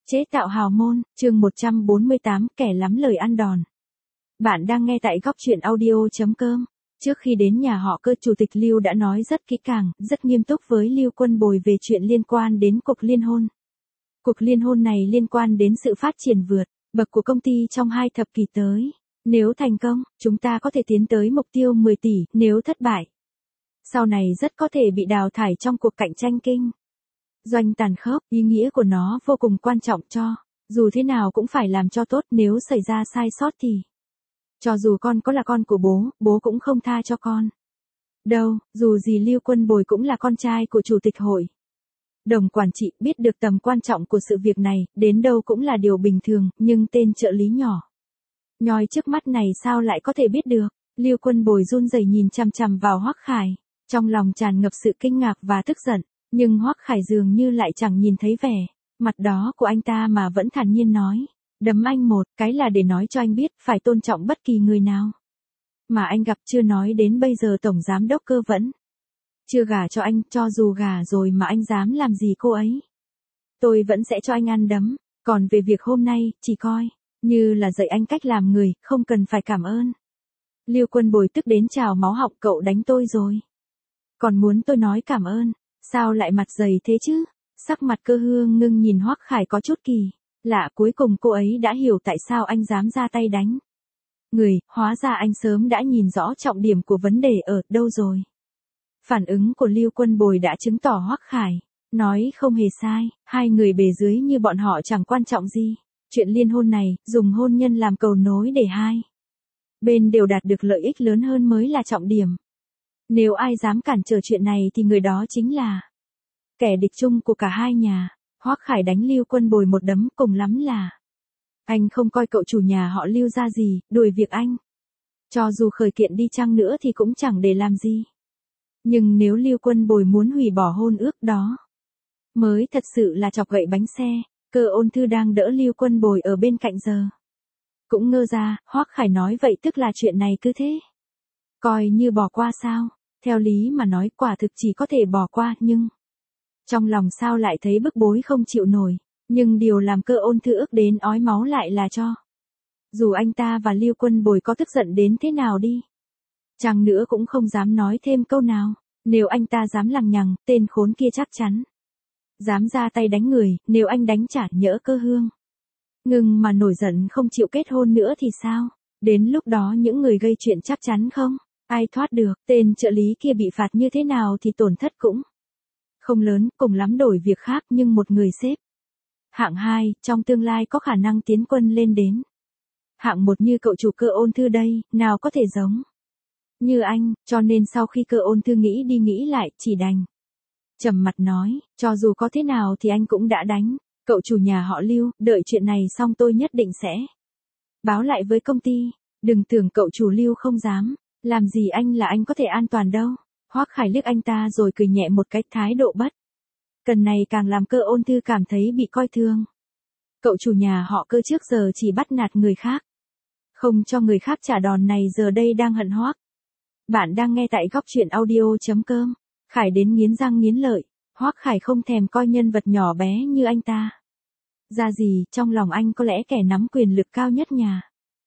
Chế tạo hào môn, chương 148, kẻ lắm lời ăn đòn. Bạn đang nghe tại góc truyện audio.com. Trước khi đến nhà họ Cơ, Chủ tịch Lưu đã nói rất kỹ càng, rất nghiêm túc với Lưu Quân Bồi về chuyện liên quan đến cuộc liên hôn. Cuộc liên hôn này liên quan đến sự phát triển vượt bậc của công ty trong 2 thập kỷ tới. Nếu thành công, chúng ta có thể tiến tới mục tiêu 10 tỷ, nếu thất bại, sau này rất có thể bị đào thải trong cuộc cạnh tranh kinh doanh tàn khốc. Ý nghĩa của nó vô cùng quan trọng cho, dù thế nào cũng phải làm cho tốt, nếu xảy ra sai sót thì, cho dù con có là con của bố, bố cũng không tha cho con đâu. Dù gì Lưu Quân Bồi cũng là con trai của chủ tịch hội đồng quản trị, biết được tầm quan trọng của sự việc này, đến đâu cũng là điều bình thường, nhưng tên trợ lý nhỏ nhoi trước mắt này sao lại có thể biết được. Lưu Quân Bồi run rẩy nhìn chằm chằm vào Hoắc Khải, trong lòng tràn ngập sự kinh ngạc và tức giận, nhưng Hoắc Khải dường như lại chẳng nhìn thấy vẻ mặt đó của anh ta mà vẫn thản nhiên nói, đấm anh một cái là để nói cho anh biết phải tôn trọng bất kỳ người nào mà anh gặp, chưa nói đến bây giờ tổng giám đốc Cơ vẫn chưa gả cho anh, cho dù gả rồi mà anh dám làm gì cô ấy, tôi vẫn sẽ cho anh ăn đấm. Còn về việc hôm nay, chỉ coi như là dạy anh cách làm người, không cần phải cảm ơn. Lưu Quân Bồi tức đến trào máu họng, cậu đánh tôi rồi, còn muốn tôi nói cảm ơn, sao lại mặt dày thế chứ? Sắc mặt Cơ Hương Ngưng nhìn Hoắc Khải có chút kỳ lạ, cuối cùng cô ấy đã hiểu tại sao anh dám ra tay đánh người, hóa ra anh sớm đã nhìn rõ trọng điểm của vấn đề ở đâu rồi. Phản ứng của Lưu Quân Bồi đã chứng tỏ Hoắc Khải nói không hề sai, hai người bề dưới như bọn họ chẳng quan trọng gì. Chuyện liên hôn này, dùng hôn nhân làm cầu nối để hai bên đều đạt được lợi ích lớn hơn mới là trọng điểm. Nếu ai dám cản trở chuyện này thì người đó chính là kẻ địch chung của cả hai nhà. Hoắc Khải đánh Lưu Quân Bồi một đấm, cùng lắm là anh không coi cậu chủ nhà họ Lưu ra gì, đuổi việc anh. Cho dù khởi kiện đi chăng nữa thì cũng chẳng để làm gì. Nhưng nếu Lưu Quân Bồi muốn hủy bỏ hôn ước đó, mới thật sự là chọc gậy bánh xe. Cơ Ôn Thư đang đỡ Lưu Quân Bồi ở bên cạnh giờ cũng ngơ ra. Hoắc Khải nói vậy tức là chuyện này cứ thế coi như bỏ qua sao? Theo lý mà nói quả thực chỉ có thể bỏ qua, nhưng trong lòng sao lại thấy bức bối không chịu nổi. Nhưng điều làm Cơ Ôn Thư ức đến ói máu lại là cho dù anh ta và Lưu Quân Bồi có tức giận đến thế nào đi chăng nữa cũng không dám nói thêm câu nào. Nếu anh ta dám lằng nhằng, tên khốn kia chắc chắn dám ra tay đánh người. Nếu anh đánh trả, nhỡ Cơ Hương Ngưng mà nổi giận không chịu kết hôn nữa thì sao? Đến lúc đó những người gây chuyện chắc chắn không ai thoát được. Tên trợ lý kia bị phạt như thế nào thì tổn thất cũng không lớn, cùng lắm đổi việc khác, nhưng một người xếp hạng 2, trong tương lai có khả năng tiến quân lên đến hạng 1 như cậu chủ Cơ Ôn Thư đây, nào có thể giống như anh. Cho nên sau khi Cơ Ôn Thư nghĩ đi nghĩ lại, chỉ đành trầm mặt nói, cho dù có thế nào thì anh cũng đã đánh cậu chủ nhà họ Lưu, đợi chuyện này xong tôi nhất định sẽ báo lại với công ty. Đừng tưởng cậu chủ Lưu không dám làm gì anh là anh có thể an toàn đâu. Hoắc Khải liếc anh ta rồi cười nhẹ một cái, thái độ bất cần này càng làm Cơ Ôn Thư cảm thấy bị coi thường. Cậu chủ nhà họ Cơ trước giờ chỉ bắt nạt người khác, không cho người khác trả đòn, này giờ đây đang hận Hoắc. Bạn đang nghe tại góc truyện audio.com. Khải đến nghiến răng nghiến lợi. Hoắc Khải không thèm coi nhân vật nhỏ bé như anh ta ra gì, trong lòng anh có lẽ kẻ nắm quyền lực cao nhất nhà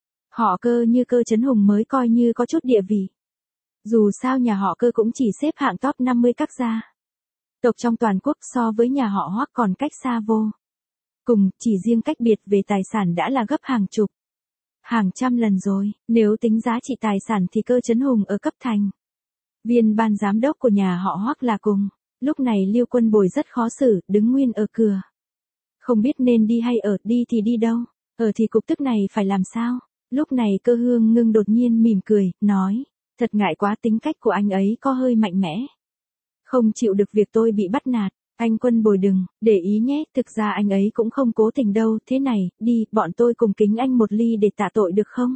họ Cơ như Cơ Chấn Hùng mới coi như có chút địa vị. Dù sao nhà họ Cơ cũng chỉ xếp hạng top 50 các gia tộc trong toàn quốc, so với nhà họ Hoắc còn cách xa vô cùng, chỉ riêng cách biệt về tài sản đã là gấp hàng chục, hàng trăm lần rồi. Nếu tính giá trị tài sản thì Cơ Chấn Hùng ở cấp thành viên ban giám đốc của nhà họ Hoắc là cùng. Lúc này Lưu Quân Bồi rất khó xử, đứng nguyên ở cửa, không biết nên đi hay ở. Đi thì đi đâu, ở thì cục tức này phải làm sao? Lúc này Cơ Hương Ngưng đột nhiên mỉm cười, nói, thật ngại quá, tính cách của anh ấy có hơi mạnh mẽ, không chịu được việc tôi bị bắt nạt. Anh Quân Bồi đừng để ý nhé, thực ra anh ấy cũng không cố tình đâu. Thế này, đi, bọn tôi cùng kính anh một ly để tạ tội được không?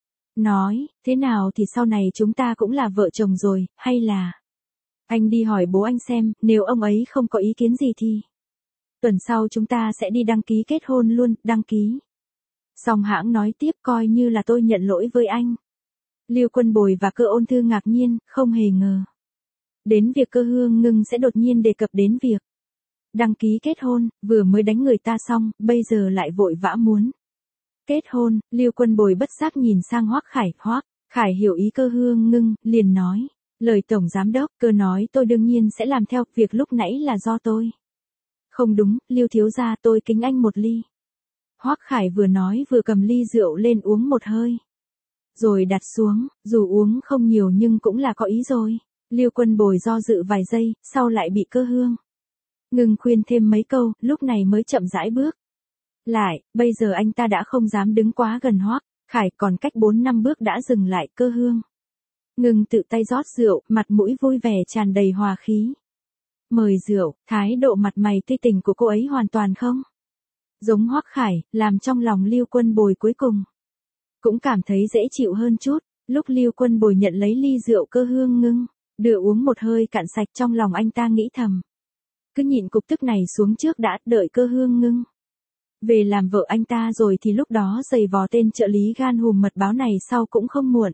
Nói, thế nào thì sau này chúng ta cũng là vợ chồng rồi, hay là anh đi hỏi bố anh xem, nếu ông ấy không có ý kiến gì thì tuần sau chúng ta sẽ đi đăng ký kết hôn luôn. Đăng ký xong hãng nói tiếp, coi như là tôi nhận lỗi với anh. Lưu Quân Bồi và Cơ Ôn Thư ngạc nhiên, không hề ngờ đến việc Cơ Hương Ngưng sẽ đột nhiên đề cập đến việc Đăng ký kết hôn, vừa mới đánh người ta xong, bây giờ lại vội vã muốn kết hôn. Lưu Quân Bồi bất giác nhìn sang Hoắc Khải. Hoắc Khải hiểu ý Cơ Hương Ngưng, liền nói, lời tổng giám đốc, Cơ nói tôi đương nhiên sẽ làm theo, việc lúc nãy là do tôi. Không đúng, Lưu thiếu gia, tôi kính anh một ly. Hoắc Khải vừa nói vừa cầm ly rượu lên uống một hơi, rồi đặt xuống, dù uống không nhiều nhưng cũng là có ý rồi. Lưu Quân Bồi do dự vài giây, sau lại bị Cơ Hương Ngưng khuyên thêm mấy câu, lúc này mới chậm rãi bước lại. Bây giờ anh ta đã không dám đứng quá gần Hoắc Khải, còn cách 4-5 bước đã dừng lại. Cơ Hương Ngưng tự tay rót rượu, mặt mũi vui vẻ tràn đầy hòa khí. Mời rượu, thái độ mặt mày tươi tỉnh của cô ấy hoàn toàn không giống Hoắc Khải, làm trong lòng Lưu Quân Bồi cuối cùng cũng cảm thấy dễ chịu hơn chút. Lúc Lưu Quân Bồi nhận lấy ly rượu Cơ Hương Ngưng đưa uống một hơi cạn sạch, trong lòng anh ta nghĩ thầm, cứ nhịn cục tức này xuống trước đã, đợi Cơ Hương Ngưng về làm vợ anh ta rồi thì lúc đó giày vò tên trợ lý gan hùm mật báo này sau cũng không muộn.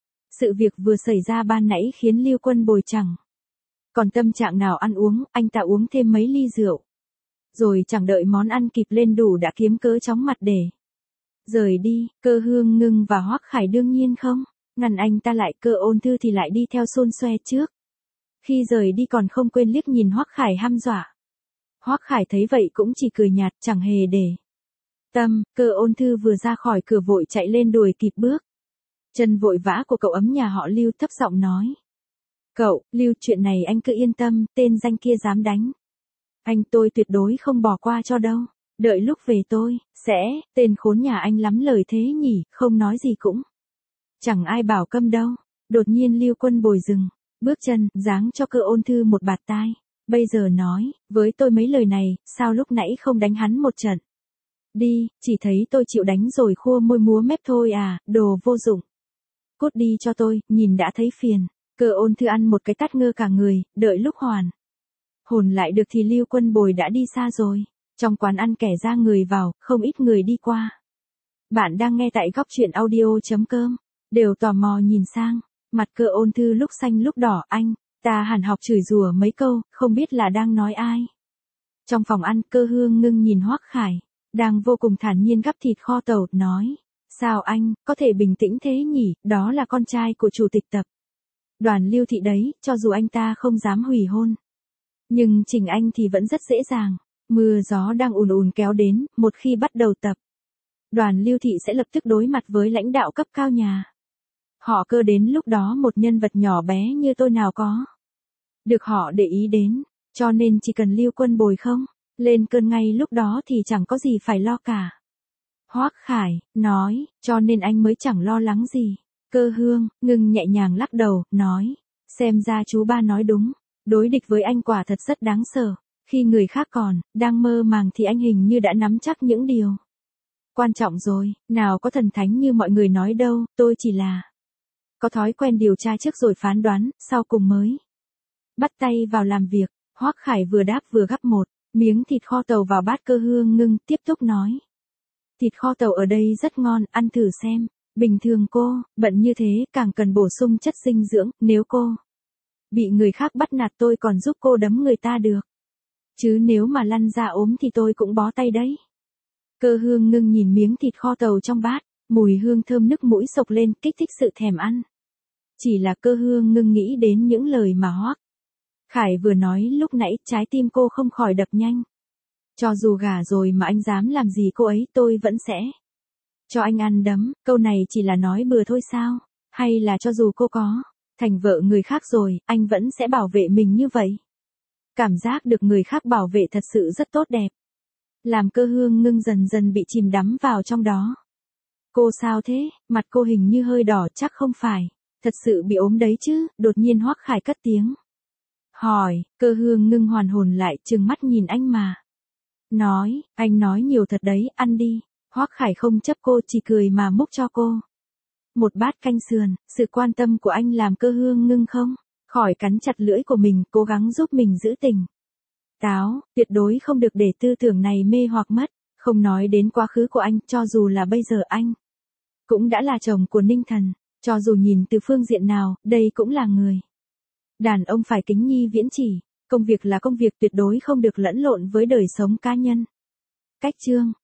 Sự việc vừa xảy ra ban nãy khiến Lưu Quân Bồi chẳng còn tâm trạng nào ăn uống, anh ta uống thêm mấy ly rượu, rồi chẳng đợi món ăn kịp lên đủ đã kiếm cớ chóng mặt để rời đi. Cơ Hương Ngưng và Hoắc Khải đương nhiên không ngăn anh ta lại, Cơ Ôn Thư thì lại đi theo xôn xoe trước. Khi rời đi còn không quên liếc nhìn Hoắc Khải hăm dọa. Hoắc Khải thấy vậy cũng chỉ cười nhạt, chẳng hề để tâm. Cơ Ôn Thư vừa ra khỏi cửa vội chạy lên đuổi kịp bước chân vội vã của cậu ấm nhà họ Lưu, thấp giọng nói, cậu, Lưu, chuyện này anh cứ yên tâm, tên danh kia dám đánh anh tôi tuyệt đối không bỏ qua cho đâu. Đợi lúc về tôi sẽ, tên khốn nhà anh lắm lời thế nhỉ, không nói gì cũng chẳng ai bảo câm đâu. Đột nhiên Lưu Quân Bồi dừng bước chân, giáng cho Cơ Ôn Thư một bạt tai. Bây giờ nói với tôi mấy lời này, sao lúc nãy không đánh hắn một trận đi, chỉ thấy tôi chịu đánh rồi khua môi múa mép thôi à, đồ vô dụng. Cút đi cho tôi, nhìn đã thấy phiền. Cơ Ôn Thư ăn một cái tát ngơ cả người, đợi lúc hoàn hồn lại được thì Lưu Quân Bồi đã đi xa rồi. Trong quán ăn kẻ ra người vào, không ít người đi qua. Bạn đang nghe tại góc truyện audio.com, đều tò mò nhìn sang. Mặt Cơ Ôn Thư lúc xanh lúc đỏ, anh ta hẳn học chửi rủa mấy câu, không biết là đang nói ai. Trong phòng ăn, Cơ Hương Ngưng nhìn Hoắc Khải đang vô cùng thản nhiên gắp thịt kho tàu, nói, sao anh có thể bình tĩnh thế nhỉ, đó là con trai của chủ tịch tập đoàn Lưu thị đấy, cho dù anh ta không dám hủy hôn, nhưng chỉnh anh thì vẫn rất dễ dàng. Mưa gió đang ùn ùn kéo đến, một khi bắt đầu tập đoàn Lưu thị sẽ lập tức đối mặt với lãnh đạo cấp cao nhà họ Cơ, đến lúc đó một nhân vật nhỏ bé như tôi nào có được họ để ý đến, cho nên chỉ cần Lưu Quân Bồi không lên cơn ngay lúc đó thì chẳng có gì phải lo cả. Hoắc Khải nói, cho nên anh mới chẳng lo lắng gì. Cơ Hương Ngưng nhẹ nhàng lắc đầu, nói, xem ra chú ba nói đúng, đối địch với anh quả thật rất đáng sợ. Khi người khác còn đang mơ màng thì anh hình như đã nắm chắc những điều quan trọng rồi, nào có thần thánh như mọi người nói đâu, tôi chỉ là có thói quen điều tra trước rồi phán đoán, sau cùng mới bắt tay vào làm việc. Hoắc Khải vừa đáp vừa gắp một miếng thịt kho tàu vào bát Cơ Hương Ngưng, tiếp tục nói, thịt kho tàu ở đây rất ngon, ăn thử xem. Bình thường cô bận như thế càng cần bổ sung chất dinh dưỡng, nếu cô bị người khác bắt nạt tôi còn giúp cô đấm người ta được, chứ nếu mà lăn ra ốm thì tôi cũng bó tay đấy. Cơ Hương Ngưng nhìn miếng thịt kho tàu trong bát, mùi hương thơm nức mũi sộc lên, kích thích sự thèm ăn. Chỉ là Cơ Hương Ngưng nghĩ đến những lời mà Hoắc Khải vừa nói lúc nãy, trái tim cô không khỏi đập nhanh. Cho dù gả rồi mà anh dám làm gì cô ấy, tôi vẫn sẽ cho anh ăn đấm. Câu này chỉ là nói bừa thôi sao? Hay là cho dù cô có thành vợ người khác rồi, anh vẫn sẽ bảo vệ mình như vậy? Cảm giác được người khác bảo vệ thật sự rất tốt đẹp, làm Cơ Hương Ngưng dần dần bị chìm đắm vào trong đó. Cô sao thế? Mặt cô hình như hơi đỏ, chắc không phải thật sự bị ốm đấy chứ? Đột nhiên Hoắc Khải cất tiếng hỏi. Cơ Hương Ngưng hoàn hồn lại, trừng mắt nhìn anh mà nói, anh nói nhiều thật đấy, ăn đi. Hoắc Khải không chấp cô, chỉ cười mà múc cho cô một bát canh sườn. Sự quan tâm của anh làm Cơ Hương Ngưng không khỏi cắn chặt lưỡi của mình, cố gắng giúp mình giữ tỉnh táo, tuyệt đối không được để tư tưởng này mê hoặc mất. Không nói đến quá khứ của anh, cho dù là bây giờ anh cũng đã là chồng của Ninh Thần, cho dù nhìn từ phương diện nào, đây cũng là người đàn ông phải kính nhi viễn chỉ. Công việc là công việc, tuyệt đối không được lẫn lộn với đời sống cá nhân. Cách chương